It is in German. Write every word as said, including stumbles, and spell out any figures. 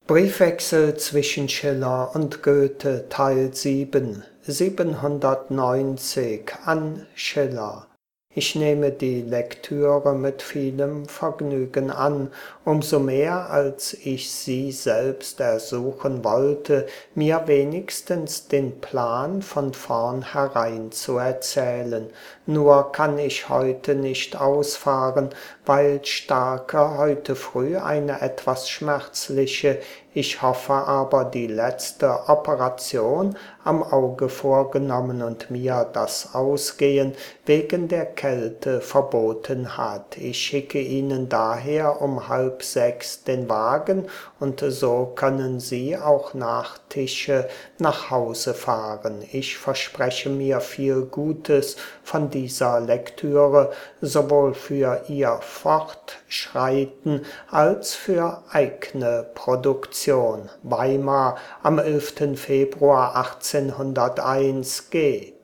Briefwechsel zwischen Schiller und Goethe Teil sieben, siebenhundertneunzig an Schiller. Ich nehme die Lektüre mit vielem Vergnügen an, umso mehr als ich sie selbst ersuchen wollte, mir wenigstens den Plan von vornherein zu erzählen. Nur kann ich heute nicht ausfahren, weil Starke heute früh eine etwas schmerzliche, ich hoffe aber die letzte Operation am Auge vorgenommen und mir das Ausgehen wegen der Kälte verboten hat. Ich schicke Ihnen daher um halb sechs den Wagen und so können Sie auch nach Tische nach Hause fahren. Ich verspreche mir viel Gutes von dieser Lektüre, sowohl für Ihr Fortschreiten als für eigne Produktion. Weimar am elften Februar achtzehnhunderteins G.